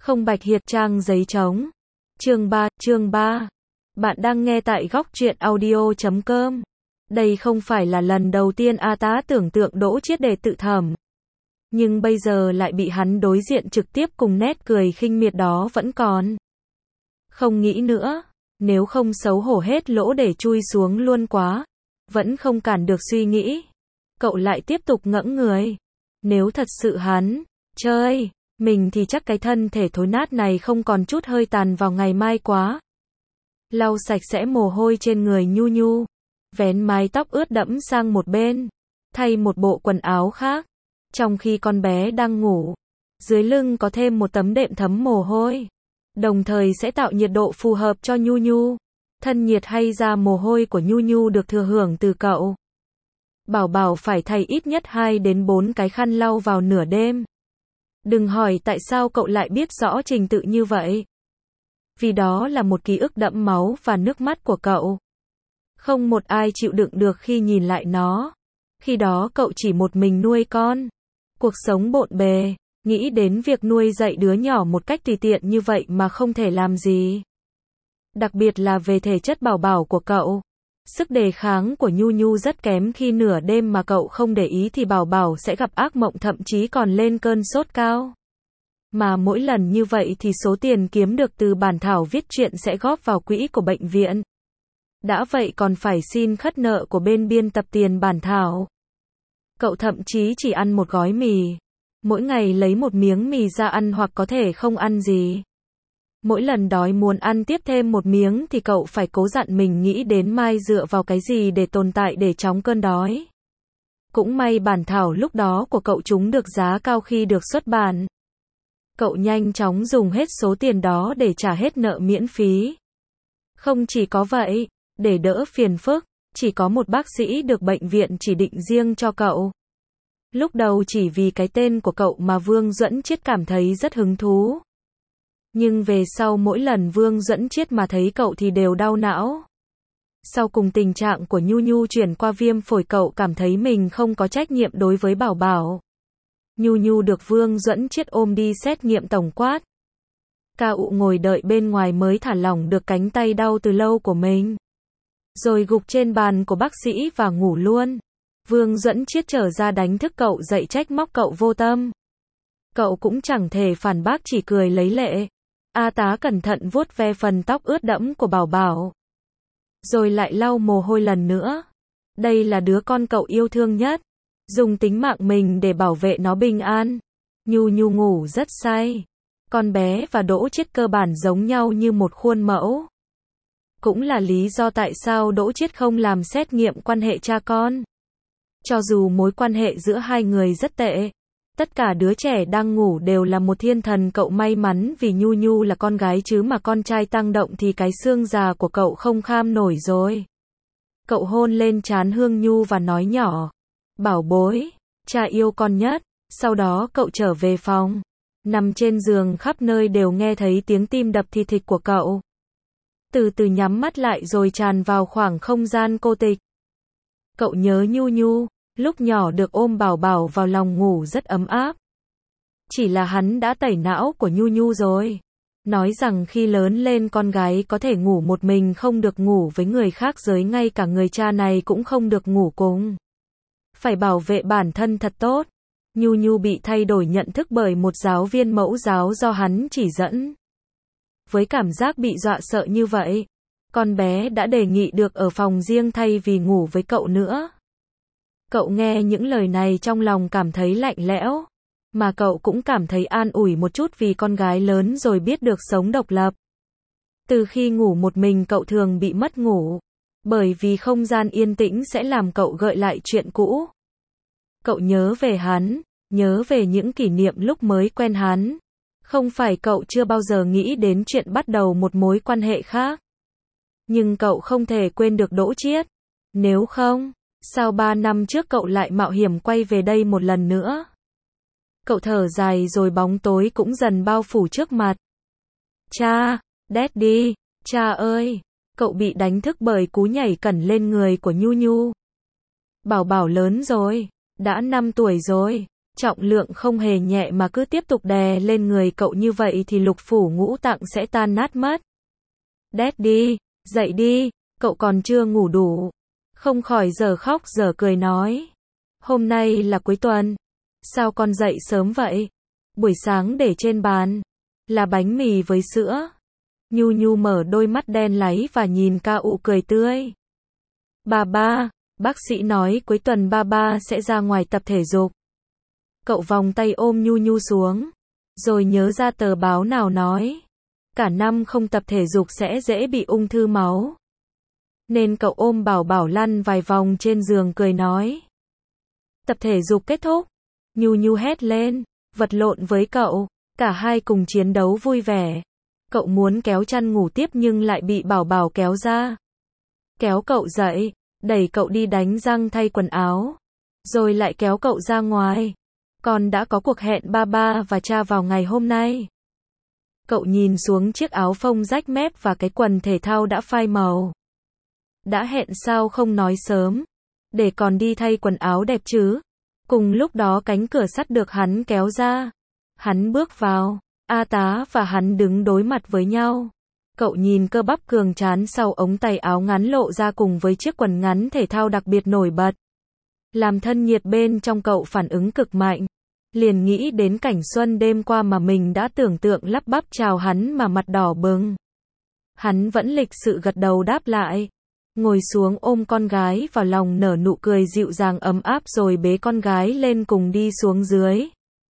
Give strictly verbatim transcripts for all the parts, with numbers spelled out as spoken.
Không bạch hiệt trang giấy trống. Chương ba, chương ba. Bạn đang nghe tại góc truyện audio chấm com. Đây không phải là lần đầu tiên A Tá tưởng tượng Đỗ Chiết để tự thẩm. Nhưng bây giờ lại bị hắn đối diện trực tiếp cùng nét cười khinh miệt đó vẫn còn. Không nghĩ nữa, nếu không xấu hổ hết lỗ để chui xuống luôn quá. Vẫn không cản được suy nghĩ. Cậu lại tiếp tục ngẫm người. Nếu thật sự hắn, chơi, mình thì chắc cái thân thể thối nát này không còn chút hơi tàn vào ngày mai quá. Lau sạch sẽ mồ hôi trên người Nhu Nhu. Vén mái tóc ướt đẫm sang một bên. Thay một bộ quần áo khác. Trong khi con bé đang ngủ. Dưới lưng có thêm một tấm đệm thấm mồ hôi. Đồng thời sẽ tạo nhiệt độ phù hợp cho Nhu Nhu. Thân nhiệt hay da mồ hôi của Nhu Nhu được thừa hưởng từ cậu. Bảo Bảo phải thay ít nhất hai đến bốn cái khăn lau vào nửa đêm. Đừng hỏi tại sao cậu lại biết rõ trình tự như vậy. Vì đó là một ký ức đẫm máu và nước mắt của cậu. Không một ai chịu đựng được khi nhìn lại nó. Khi đó cậu chỉ một mình nuôi con. Cuộc sống bộn bề, nghĩ đến việc nuôi dạy đứa nhỏ một cách tùy tiện như vậy mà không thể làm gì. Đặc biệt là về thể chất Bảo Bảo của cậu. Sức đề kháng của Nhu Nhu rất kém, khi nửa đêm mà cậu không để ý thì Bảo Bảo sẽ gặp ác mộng, thậm chí còn lên cơn sốt cao. Mà mỗi lần như vậy thì số tiền kiếm được từ bản thảo viết truyện sẽ góp vào quỹ của bệnh viện. Đã vậy còn phải xin khất nợ của bên biên tập tiền bản thảo. Cậu thậm chí chỉ ăn một gói mì. Mỗi ngày lấy một miếng mì ra ăn hoặc có thể không ăn gì. Mỗi lần đói muốn ăn tiếp thêm một miếng thì cậu phải cố dặn mình nghĩ đến mai dựa vào cái gì để tồn tại để chống cơn đói. Cũng may bản thảo lúc đó của cậu trúng được giá cao khi được xuất bản. Cậu nhanh chóng dùng hết số tiền đó để trả hết nợ miễn phí. Không chỉ có vậy, để đỡ phiền phức, chỉ có một bác sĩ được bệnh viện chỉ định riêng cho cậu. Lúc đầu chỉ vì cái tên của cậu mà Vương Duẫn Chiết cảm thấy rất hứng thú. Nhưng về sau mỗi lần Vương Duẫn Chiết mà thấy cậu thì đều đau não. Sau cùng tình trạng của Nhu Nhu chuyển qua viêm phổi, cậu cảm thấy mình không có trách nhiệm đối với Bảo Bảo. Nhu Nhu được Vương Duẫn Chiết ôm đi xét nghiệm tổng quát. Ca Ụ ngồi đợi bên ngoài mới thả lỏng được cánh tay đau từ lâu của mình. Rồi gục trên bàn của bác sĩ và ngủ luôn. Vương Duẫn Chiết trở ra đánh thức cậu dậy, trách móc cậu vô tâm. Cậu cũng chẳng thể phản bác, chỉ cười lấy lệ. A Tá cẩn thận vuốt ve phần tóc ướt đẫm của Bảo Bảo. Rồi lại lau mồ hôi lần nữa. Đây là đứa con cậu yêu thương nhất. Dùng tính mạng mình để bảo vệ nó bình an. Nhu Nhu ngủ rất say. Con bé và Đỗ Chiết cơ bản giống nhau như một khuôn mẫu. Cũng là lý do tại sao Đỗ Chiết không làm xét nghiệm quan hệ cha con. Cho dù mối quan hệ giữa hai người rất tệ. Tất cả đứa trẻ đang ngủ đều là một thiên thần. Cậu may mắn vì Nhu Nhu là con gái, chứ mà con trai tăng động thì cái xương già của cậu không kham nổi rồi. Cậu hôn lên trán Hương Nhu và nói nhỏ. Bảo bối, cha yêu con nhất. Sau đó cậu trở về phòng. Nằm trên giường khắp nơi đều nghe thấy tiếng tim đập thình thịch của cậu. Từ từ nhắm mắt lại rồi tràn vào khoảng không gian cô tịch. Cậu nhớ Nhu Nhu. Lúc nhỏ được ôm Bảo Bảo vào lòng ngủ rất ấm áp. Chỉ là hắn đã tẩy não của Nhu Nhu rồi. Nói rằng khi lớn lên con gái có thể ngủ một mình, không được ngủ với người khác giới, ngay cả người cha này cũng không được ngủ cùng. Phải bảo vệ bản thân thật tốt. Nhu Nhu bị thay đổi nhận thức bởi một giáo viên mẫu giáo do hắn chỉ dẫn. Với cảm giác bị dọa sợ như vậy, con bé đã đề nghị được ở phòng riêng thay vì ngủ với cậu nữa. Cậu nghe những lời này trong lòng cảm thấy lạnh lẽo. Mà cậu cũng cảm thấy an ủi một chút vì con gái lớn rồi biết được sống độc lập. Từ khi ngủ một mình cậu thường bị mất ngủ. Bởi vì không gian yên tĩnh sẽ làm cậu gợi lại chuyện cũ. Cậu nhớ về hắn, nhớ về những kỷ niệm lúc mới quen hắn. Không phải cậu chưa bao giờ nghĩ đến chuyện bắt đầu một mối quan hệ khác. Nhưng cậu không thể quên được Đỗ Chiết. Nếu không, sao ba năm trước cậu lại mạo hiểm quay về đây một lần nữa? Cậu thở dài rồi bóng tối cũng dần bao phủ trước mặt. Cha, Daddy, cha ơi. Cậu bị đánh thức bởi cú nhảy cẩn lên người của Nhu Nhu. Bảo Bảo lớn rồi, đã năm tuổi rồi. Trọng lượng không hề nhẹ mà cứ tiếp tục đè lên người cậu như vậy thì lục phủ ngũ tạng sẽ tan nát mất. Daddy, dậy đi, cậu còn chưa ngủ đủ. Không khỏi giờ khóc giờ cười nói. Hôm nay là cuối tuần. Sao con dậy sớm vậy? Buổi sáng để trên bàn là bánh mì với sữa. Nhu Nhu mở đôi mắt đen láy và nhìn Ca Ụ cười tươi. Ba ba, bác sĩ nói cuối tuần ba ba sẽ ra ngoài tập thể dục. Cậu vòng tay ôm Nhu Nhu xuống, rồi nhớ ra tờ báo nào nói, cả năm không tập thể dục sẽ dễ bị ung thư máu. Nên cậu ôm Bảo Bảo lăn vài vòng trên giường cười nói. Tập thể dục kết thúc, Nhu Nhu hét lên, vật lộn với cậu, cả hai cùng chiến đấu vui vẻ. Cậu muốn kéo chăn ngủ tiếp nhưng lại bị Bảo Bảo kéo ra. Kéo cậu dậy, đẩy cậu đi đánh răng thay quần áo, rồi lại kéo cậu ra ngoài. Con đã có cuộc hẹn ba ba và cha vào ngày hôm nay. Cậu nhìn xuống chiếc áo phông rách mép và cái quần thể thao đã phai màu. Đã hẹn sao không nói sớm, để còn đi thay quần áo đẹp chứ. Cùng lúc đó cánh cửa sắt được hắn kéo ra. Hắn bước vào, A Tá và hắn đứng đối mặt với nhau. Cậu nhìn cơ bắp cường tráng sau ống tay áo ngắn lộ ra cùng với chiếc quần ngắn thể thao đặc biệt nổi bật. Làm thân nhiệt bên trong cậu phản ứng cực mạnh. Liền nghĩ đến cảnh xuân đêm qua mà mình đã tưởng tượng lắp bắp chào hắn mà mặt đỏ bừng. Hắn vẫn lịch sự gật đầu đáp lại. Ngồi xuống ôm con gái vào lòng nở nụ cười dịu dàng ấm áp rồi bế con gái lên cùng đi xuống dưới.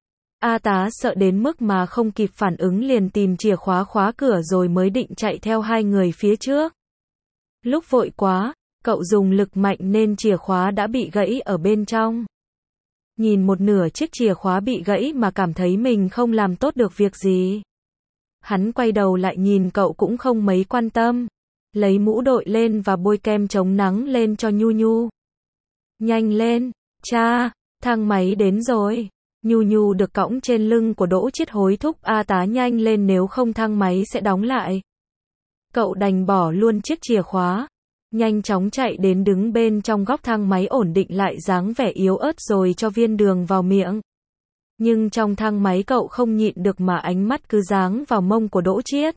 A Tá sợ đến mức mà không kịp phản ứng liền tìm chìa khóa khóa cửa rồi mới định chạy theo hai người phía trước. Lúc vội quá, cậu dùng lực mạnh nên chìa khóa đã bị gãy ở bên trong. Nhìn một nửa chiếc chìa khóa bị gãy mà cảm thấy mình không làm tốt được việc gì. Hắn quay đầu lại nhìn cậu cũng không mấy quan tâm. Lấy mũ đội lên và bôi kem chống nắng lên cho Nhu Nhu. Nhanh lên, cha, thang máy đến rồi. Nhu Nhu được cõng trên lưng của Đỗ Chiết hối thúc A Tá nhanh lên nếu không thang máy sẽ đóng lại. Cậu đành bỏ luôn chiếc chìa khóa. Nhanh chóng chạy đến đứng bên trong góc thang máy ổn định lại dáng vẻ yếu ớt rồi cho viên đường vào miệng. Nhưng trong thang máy cậu không nhịn được mà ánh mắt cứ dáng vào mông của Đỗ Chiết.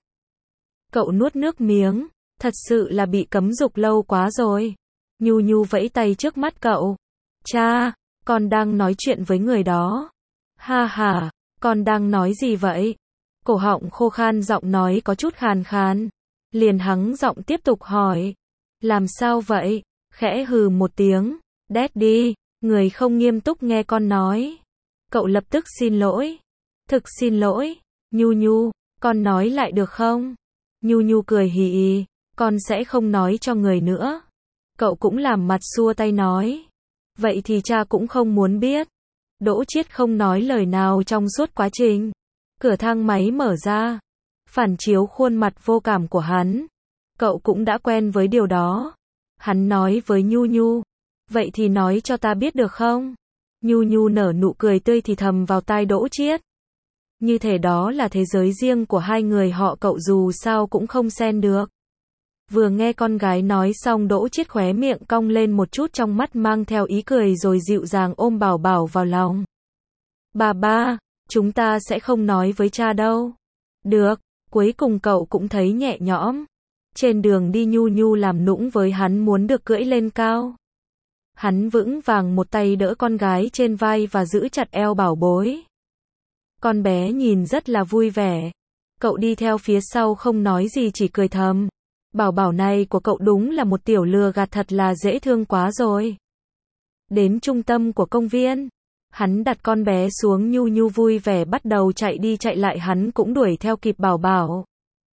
Cậu nuốt nước miếng, thật sự là bị cấm dục lâu quá rồi. Nhu Nhu vẫy tay trước mắt cậu. Cha, con đang nói chuyện với người đó. Ha ha, con đang nói gì vậy? Cổ họng khô khan giọng nói có chút khàn khàn. Liền hắng giọng tiếp tục hỏi. Làm sao vậy? Khẽ hừ một tiếng. Daddy, người không nghiêm túc nghe con nói. Cậu lập tức xin lỗi. Thực xin lỗi. Nhu Nhu, con nói lại được không? Nhu Nhu cười hì hì. Con sẽ không nói cho người nữa. Cậu cũng làm mặt xua tay nói. Vậy thì cha cũng không muốn biết. Đỗ Chiết không nói lời nào trong suốt quá trình. Cửa thang máy mở ra. Phản chiếu khuôn mặt vô cảm của hắn. Cậu cũng đã quen với điều đó. Hắn nói với Nhu Nhu. Vậy thì nói cho ta biết được không? Nhu Nhu nở nụ cười tươi thì thầm vào tai Đỗ Chiết. Như thể đó là thế giới riêng của hai người họ cậu dù sao cũng không xen được. Vừa nghe con gái nói xong Đỗ Chiết khóe miệng cong lên một chút trong mắt mang theo ý cười rồi dịu dàng ôm Bảo Bảo vào lòng. Bà ba, chúng ta sẽ không nói với cha đâu. Được, cuối cùng cậu cũng thấy nhẹ nhõm. Trên đường đi Nhu Nhu làm nũng với hắn muốn được cưỡi lên cao. Hắn vững vàng một tay đỡ con gái trên vai và giữ chặt eo bảo bối. Con bé nhìn rất là vui vẻ. Cậu đi theo phía sau không nói gì chỉ cười thầm. Bảo Bảo này của cậu đúng là một tiểu lừa gạt thật là dễ thương quá rồi. Đến trung tâm của công viên. Hắn đặt con bé xuống Nhu Nhu vui vẻ bắt đầu chạy đi chạy lại hắn cũng đuổi theo kịp Bảo Bảo.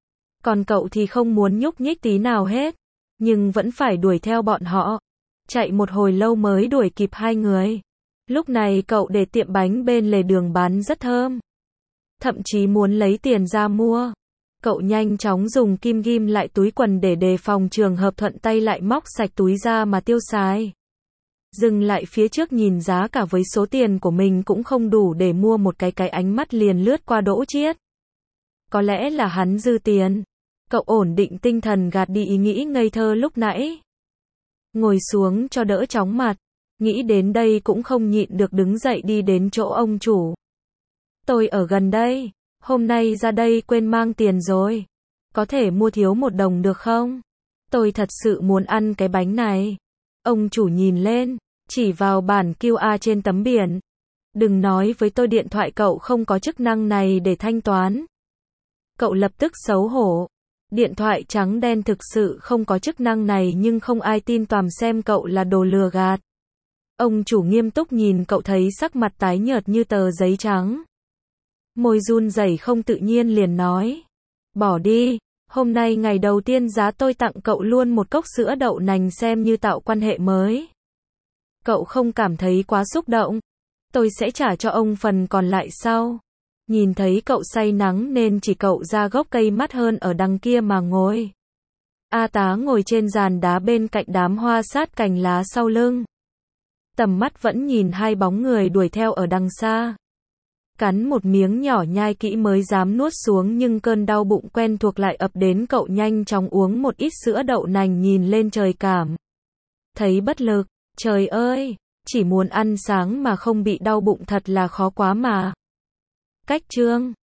Còn cậu thì không muốn nhúc nhích tí nào hết. Nhưng vẫn phải đuổi theo bọn họ. Chạy một hồi lâu mới đuổi kịp hai người. Lúc này cậu để tiệm bánh bên lề đường bán rất thơm. Thậm chí muốn lấy tiền ra mua. Cậu nhanh chóng dùng kim ghim lại túi quần để đề phòng trường hợp thuận tay lại móc sạch túi ra mà tiêu xài. Dừng lại phía trước nhìn giá cả với số tiền của mình cũng không đủ để mua một cái cái ánh mắt liền lướt qua Đỗ Chiết. Có lẽ là hắn dư tiền. Cậu ổn định tinh thần gạt đi ý nghĩ ngây thơ lúc nãy. Ngồi xuống cho đỡ chóng mặt. Nghĩ đến đây cũng không nhịn được đứng dậy đi đến chỗ ông chủ. Tôi ở gần đây, hôm nay ra đây quên mang tiền rồi. Có thể mua thiếu một đồng được không? Tôi thật sự muốn ăn cái bánh này. Ông chủ nhìn lên, chỉ vào bản quy rờ trên tấm biển. Đừng nói với tôi điện thoại cậu không có chức năng này để thanh toán. Cậu lập tức xấu hổ. Điện thoại trắng đen thực sự không có chức năng này nhưng không ai tin tòm xem cậu là đồ lừa gạt. Ông chủ nghiêm túc nhìn cậu thấy sắc mặt tái nhợt như tờ giấy trắng. Môi run rẩy không tự nhiên liền nói. Bỏ đi, hôm nay ngày đầu tiên giá tôi tặng cậu luôn một cốc sữa đậu nành xem như tạo quan hệ mới. Cậu không cảm thấy quá xúc động? Tôi sẽ trả cho ông phần còn lại sau. Nhìn thấy cậu say nắng nên chỉ cậu ra gốc cây mắt hơn ở đằng kia mà ngồi. A Tá ngồi trên giàn đá bên cạnh đám hoa sát cành lá sau lưng. Tầm mắt vẫn nhìn hai bóng người đuổi theo ở đằng xa. Cắn một miếng nhỏ nhai kỹ mới dám nuốt xuống nhưng cơn đau bụng quen thuộc lại ập đến cậu nhanh chóng uống một ít sữa đậu nành nhìn lên trời cảm. Thấy bất lực, trời ơi, chỉ muốn ăn sáng mà không bị đau bụng thật là khó quá mà. Cách chương